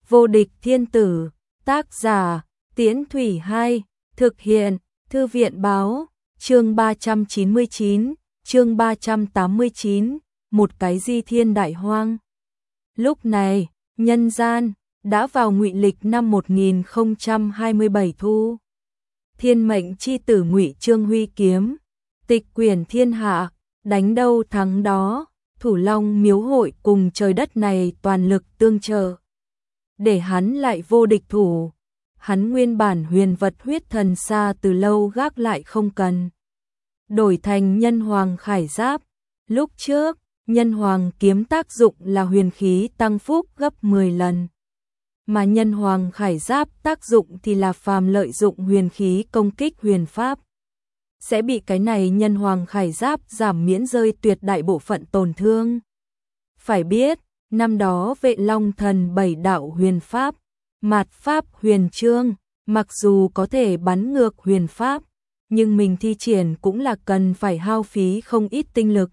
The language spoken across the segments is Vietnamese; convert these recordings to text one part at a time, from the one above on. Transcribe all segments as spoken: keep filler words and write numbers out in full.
Vô địch thiên tử, tác giả, Tiễn Thủy hai, thực hiện, Thư viện báo, chương ba trăm chín mươi chín, chương ba trăm tám mươi chín, một cái di thiên đại hoang. Lúc này, nhân gian, đã vào Ngụy Lịch năm một nghìn không trăm hai mươi bảy thu. Thiên mệnh chi tử Ngụy Trương huy kiếm, tịch quyển thiên hạ, đánh đâu thắng đó, Thủ Long miếu hội cùng trời đất này toàn lực tương trợ. Để hắn lại vô địch thủ, hắn nguyên bản huyền vật huyết thần xa từ lâu gác lại không cần. Đổi thành nhân hoàng khải giáp, lúc trước, nhân hoàng kiếm tác dụng là huyền khí tăng phúc gấp mười lần. Mà nhân hoàng khải giáp tác dụng thì là phàm lợi dụng huyền khí công kích huyền pháp. Sẽ bị cái này nhân hoàng khải giáp giảm miễn rơi tuyệt đại bộ phận tổn thương. Phải biết, năm đó Vệ Long Thần bảy đạo huyền pháp, mạt pháp huyền chương, mặc dù có thể bắn ngược huyền pháp, nhưng mình thi triển cũng là cần phải hao phí không ít tinh lực.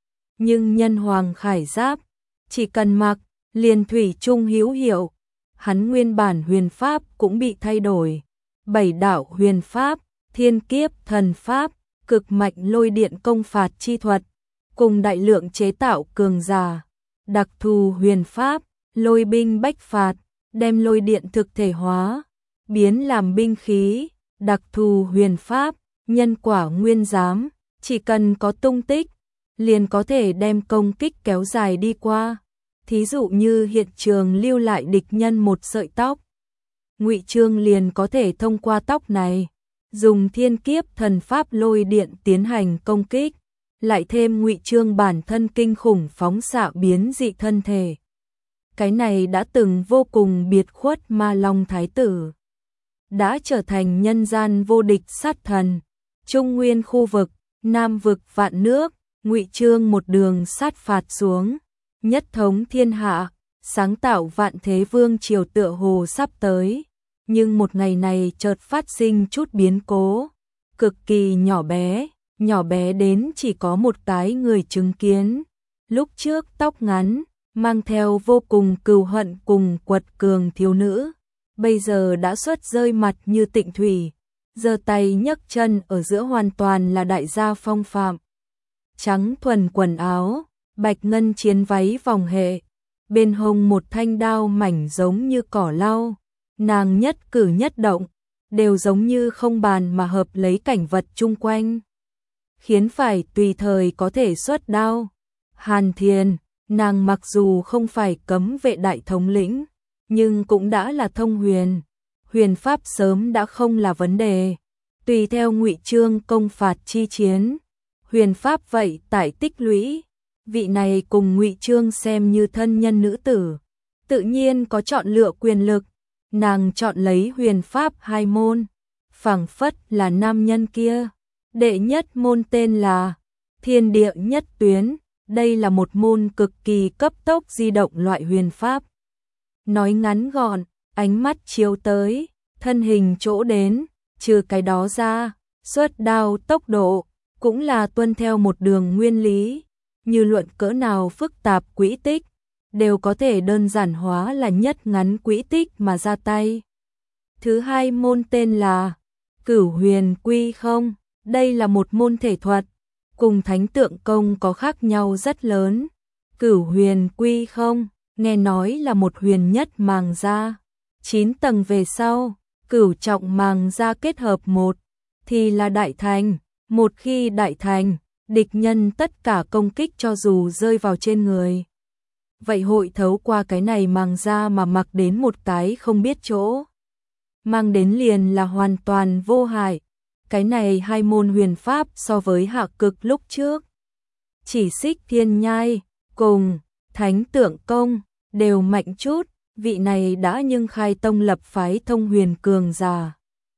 Nhưng nhân hoàng khải giáp, chỉ cần mặc, liền thủy chung hữu hiệu, hắn nguyên bản huyền pháp cũng bị thay đổi. Bảy đạo huyền pháp, thiên kiếp thần pháp, cực mạnh lôi điện công phạt chi thuật, cùng đại lượng chế tạo cường giả, đặc thù huyền pháp, lôi binh bách phạt, đem lôi điện thực thể hóa, biến làm binh khí, đặc thù huyền pháp, nhân quả nguyên giám, chỉ cần có tung tích, liền có thể đem công kích kéo dài đi qua. Thí dụ như hiện trường lưu lại địch nhân một sợi tóc, Ngụy Trương liền có thể thông qua tóc này, dùng thiên kiếp thần pháp lôi điện tiến hành công kích, lại thêm Ngụy Trương bản thân kinh khủng phóng xạ biến dị thân thể. Cái này đã từng vô cùng biệt khuất Ma Long Thái tử, đã trở thành nhân gian vô địch sát thần. Trung Nguyên khu vực, Nam vực vạn nước, Ngụy Trương một đường sát phạt xuống, nhất thống thiên hạ, sáng tạo vạn thế vương triều tựa hồ sắp tới. Nhưng một ngày này chợt phát sinh chút biến cố, cực kỳ nhỏ bé, nhỏ bé đến chỉ có một cái người chứng kiến. Lúc trước tóc ngắn, mang theo vô cùng cừu hận cùng quật cường thiếu nữ, bây giờ đã xuất rơi mặt như tịnh thủy, giơ tay nhấc chân ở giữa hoàn toàn là đại gia phong phạm. Trắng thuần quần áo, bạch ngân chiến váy vòng hệ, bên hông một thanh đao mảnh giống như cỏ lau. Nàng nhất cử nhất động, đều giống như không bàn mà hợp lấy cảnh vật chung quanh, khiến phải tùy thời có thể xuất đao. Hàn Thiền, nàng mặc dù không phải cấm vệ đại thống lĩnh, nhưng cũng đã là thông huyền. Huyền pháp sớm đã không là vấn đề, tùy theo Ngụy Trương công phạt chi chiến. Huyền pháp vậy tại tích lũy, vị này cùng Ngụy Trương xem như thân nhân nữ tử, tự nhiên có chọn lựa quyền lực. Nàng chọn lấy huyền pháp hai môn, phảng phất là nam nhân kia. Đệ nhất môn tên là Thiên Địa Nhất Tuyến, đây là một môn cực kỳ cấp tốc di động loại huyền pháp. Nói ngắn gọn, ánh mắt chiếu tới, thân hình chỗ đến, trừ cái đó ra, xuất đao tốc độ, cũng là tuân theo một đường nguyên lý, như luận cỡ nào phức tạp quỹ tích, đều có thể đơn giản hóa là nhất ngắn quỹ tích mà ra tay. Thứ hai môn tên là Cửu Huyền Quy Không, đây là một môn thể thuật, cùng Thánh Tượng Công có khác nhau rất lớn. Cửu Huyền Quy Không, nghe nói là một huyền nhất màng gia, chín tầng về sau, cửu trọng màng gia kết hợp một, thì là đại thành. Một khi đại thành, địch nhân tất cả công kích cho dù rơi vào trên người, vậy hội thấu qua cái này màng ra mà mặc đến một cái không biết chỗ. Mang đến liền là hoàn toàn vô hại. Cái này hai môn huyền pháp so với hạ cực lúc trước, chỉ Xích Thiên Nhai cùng Thánh Tượng Công đều mạnh chút, vị này đã nhưng khai tông lập phái thông huyền cường giả.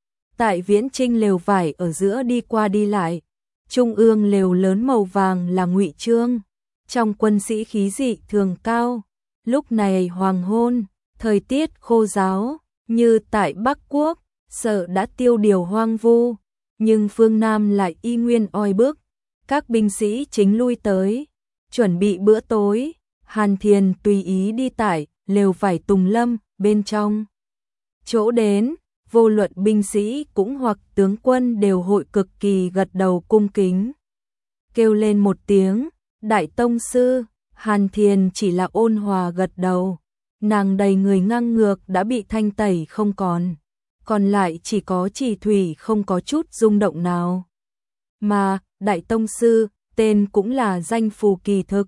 Tại Viễn Trinh lều vải ở giữa đi qua đi lại, trung ương lều lớn màu vàng là Ngụy Trương. Trong quân sĩ khí dị thường cao, lúc này hoàng hôn, thời tiết khô ráo, như tại Bắc Quốc, sợ đã tiêu điều hoang vu, nhưng phương Nam lại y nguyên oi bức. Các binh sĩ chính lui tới, chuẩn bị bữa tối. Hàn Thiền tùy ý đi tải, lều vải tùng lâm, bên trong. Chỗ đến, vô luận binh sĩ cũng hoặc tướng quân đều hội cực kỳ gật đầu cung kính. Kêu lên một tiếng, đại tông sư, Hàn Thiền chỉ là ôn hòa gật đầu. Nàng đầy người ngang ngược đã bị thanh tẩy không còn. Còn lại chỉ có Chỉ Thủy không có chút rung động nào. Mà, đại tông sư, tên cũng là danh phù kỳ thực.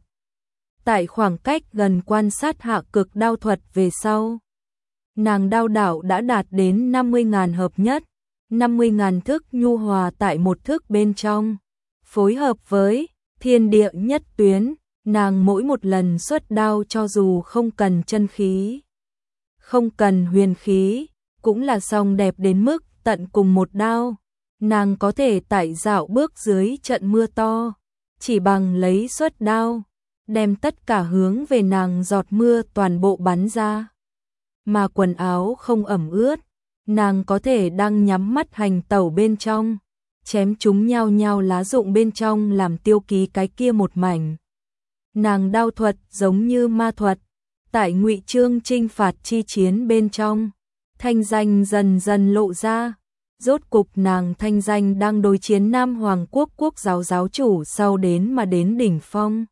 Tại khoảng cách gần quan sát hạ cực đao thuật về sau, nàng đao đạo đã đạt đến năm mươi ngàn hợp nhất, năm mươi ngàn thức nhu hòa tại một thức bên trong. Phối hợp với thiên địa nhất tuyến, nàng mỗi một lần xuất đao cho dù không cần chân khí, không cần huyền khí, cũng là song đẹp đến mức tận cùng một đao. Nàng có thể tại dạo bước dưới trận mưa to, chỉ bằng lấy xuất đao, đem tất cả hướng về nàng giọt mưa toàn bộ bắn ra. Mà quần áo không ẩm ướt, nàng có thể đang nhắm mắt hành tẩu bên trong, chém chúng nhao nhao lá rụng bên trong làm tiêu ký cái kia một mảnh. Nàng đao thuật giống như ma thuật, tại Ngụy Trương chinh phạt chi chiến bên trong, thanh danh dần dần lộ ra. Rốt cục nàng thanh danh đang đối chiến Nam Hoàng quốc quốc giáo giáo chủ sau đến mà đến đỉnh phong.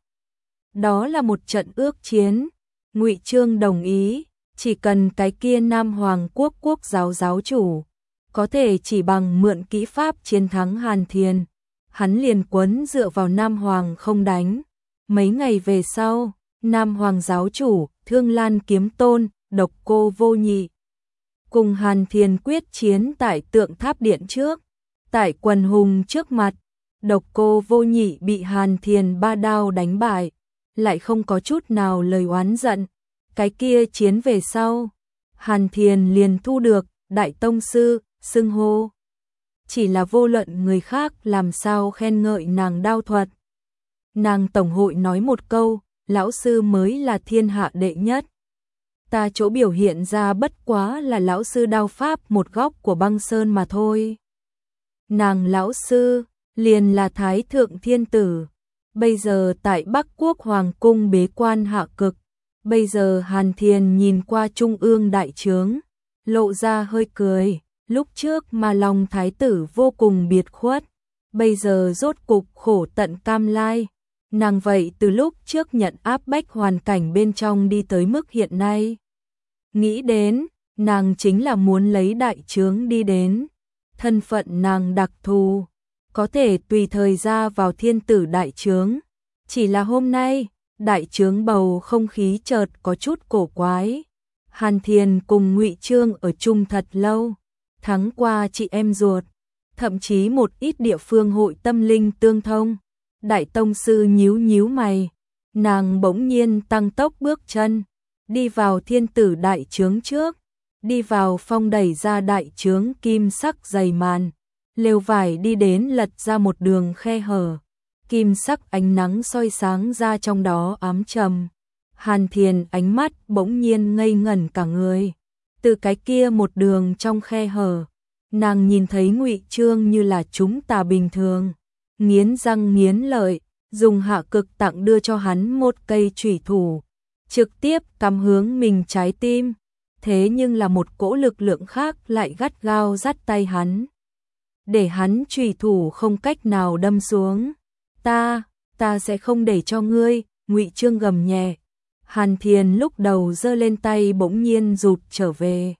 Đó là một trận ước chiến, Ngụy Trương đồng ý, chỉ cần cái kia Nam Hoàng quốc quốc giáo giáo chủ có thể chỉ bằng mượn kỹ pháp chiến thắng Hàn Thiền, hắn liền quấn dựa vào Nam Hoàng không đánh. Mấy ngày về sau, Nam Hoàng giáo chủ, Thương Lan Kiếm Tôn, Độc Cô Vô Nhị cùng Hàn Thiền quyết chiến tại tượng tháp điện trước. Tại quần hùng trước mặt, Độc Cô Vô Nhị bị Hàn Thiền ba đao đánh bại, lại không có chút nào lời oán giận. Cái kia chiến về sau, Hàn Thiền liền thu được đại tông sư xưng hô. Chỉ là vô luận người khác làm sao khen ngợi nàng đao thuật, nàng tổng hội nói một câu, lão sư mới là thiên hạ đệ nhất. Ta chỗ biểu hiện ra bất quá là lão sư đao pháp một góc của băng sơn mà thôi. Nàng lão sư liền là Thái Thượng Thiên Tử, bây giờ tại Bắc Quốc Hoàng cung bế quan hạ cực. Bây giờ Hàn Thiền nhìn qua trung ương đại trướng, lộ ra hơi cười. Lúc trước mà lòng thái tử vô cùng biệt khuất, bây giờ rốt cục khổ tận cam lai. Nàng vậy từ lúc trước nhận áp bách hoàn cảnh bên trong đi tới mức hiện nay. Nghĩ đến, nàng chính là muốn lấy đại trướng đi đến. Thân phận nàng đặc thù, có thể tùy thời ra vào thiên tử đại trướng. Chỉ là hôm nay, đại trướng bầu không khí chợt có chút cổ quái. Hàn Thiền cùng Ngụy Trương ở chung thật lâu, thắng qua chị em ruột, thậm chí một ít địa phương hội tâm linh tương thông. Đại tông sư nhíu nhíu mày, nàng bỗng nhiên tăng tốc bước chân, đi vào thiên tử đại trướng trước, đi vào phong đẩy ra đại trướng kim sắc dày màn, lều vải đi đến lật ra một đường khe hở, kim sắc ánh nắng soi sáng ra trong đó ám trầm. Hàn Thiền ánh mắt bỗng nhiên ngây ngẩn cả người, từ cái kia một đường trong khe hở, nàng nhìn thấy Ngụy Trương như là chúng ta bình thường, nghiến răng nghiến lợi, dùng hạ cực tặng đưa cho hắn một cây chủy thủ, trực tiếp cắm hướng mình trái tim. Thế nhưng là một cỗ lực lượng khác lại gắt gao dắt tay hắn, để hắn chủy thủ không cách nào đâm xuống. Ta, ta sẽ không để cho ngươi, Ngụy Trương gầm nhẹ. Hàn Thiền lúc đầu giơ lên tay bỗng nhiên rụt trở về.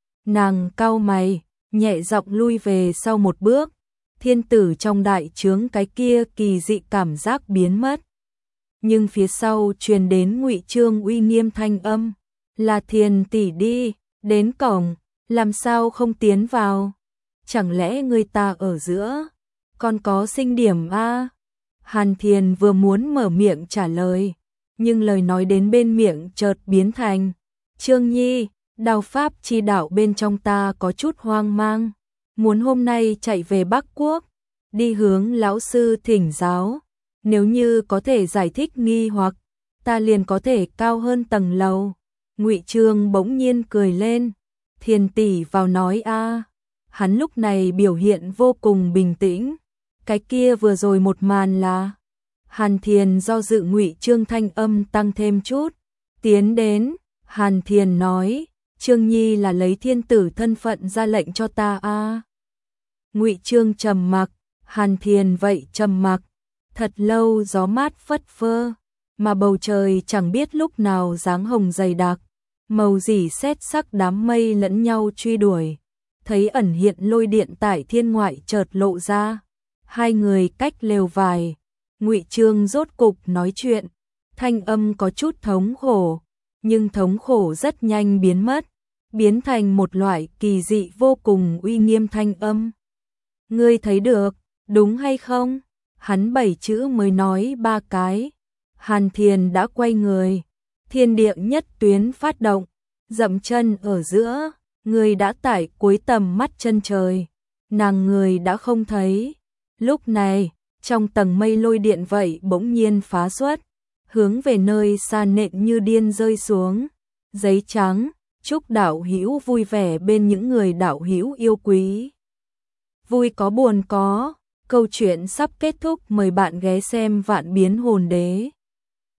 Nàng cau mày, nhẹ giọng lui về sau một bước. Thiên tử trong đại trướng cái kia kỳ dị cảm giác biến mất. Nhưng phía sau truyền đến Ngụy Trương uy nghiêm thanh âm, là Thiền tỷ đi, đến cổng, làm sao không tiến vào? Chẳng lẽ người ta ở giữa, còn có sinh điểm a? Hàn Thiền vừa muốn mở miệng trả lời, nhưng lời nói đến bên miệng chợt biến thành, Trương Nhi, đao pháp chi đạo bên trong ta có chút hoang mang, muốn hôm nay chạy về Bắc Quốc, đi hướng lão sư thỉnh giáo, nếu như có thể giải thích nghi hoặc, ta liền có thể cao hơn tầng lầu. Ngụy Trương bỗng nhiên cười lên, Thiền tỷ vào nói a. Hắn lúc này biểu hiện vô cùng bình tĩnh, cái kia vừa rồi một màn là. Hàn Thiền do dự Ngụy Trương thanh âm tăng thêm chút, tiến đến. Hàn Thiền nói, Trương Nhi là lấy thiên tử thân phận ra lệnh cho ta a. À. Ngụy Trương trầm mặc, Hàn Thiền vậy trầm mặc, thật lâu gió mát phất phơ, mà bầu trời chẳng biết lúc nào dáng hồng dày đặc, màu rỉ sét sắc đám mây lẫn nhau truy đuổi, thấy ẩn hiện lôi điện tại thiên ngoại chợt lộ ra, hai người cách lều vài, Ngụy Trương rốt cục nói chuyện, thanh âm có chút thống khổ, nhưng thống khổ rất nhanh biến mất, biến thành một loại kỳ dị vô cùng uy nghiêm thanh âm. Ngươi thấy được, đúng hay không? Hắn bảy chữ mới nói ba cái. Hàn Thiền đã quay người, thiên địa nhất tuyến phát động, dậm chân ở giữa, người đã tại cuối tầm mắt chân trời, nàng người đã không thấy. Lúc này, trong tầng mây lôi điện vậy bỗng nhiên phá xuất, hướng về nơi xa nện như điên rơi xuống. Giấy trắng, chúc đạo hữu vui vẻ bên những người đạo hữu yêu quý. Vui có buồn có, câu chuyện sắp kết thúc, mời bạn ghé xem Vạn Biến Hồn Đế.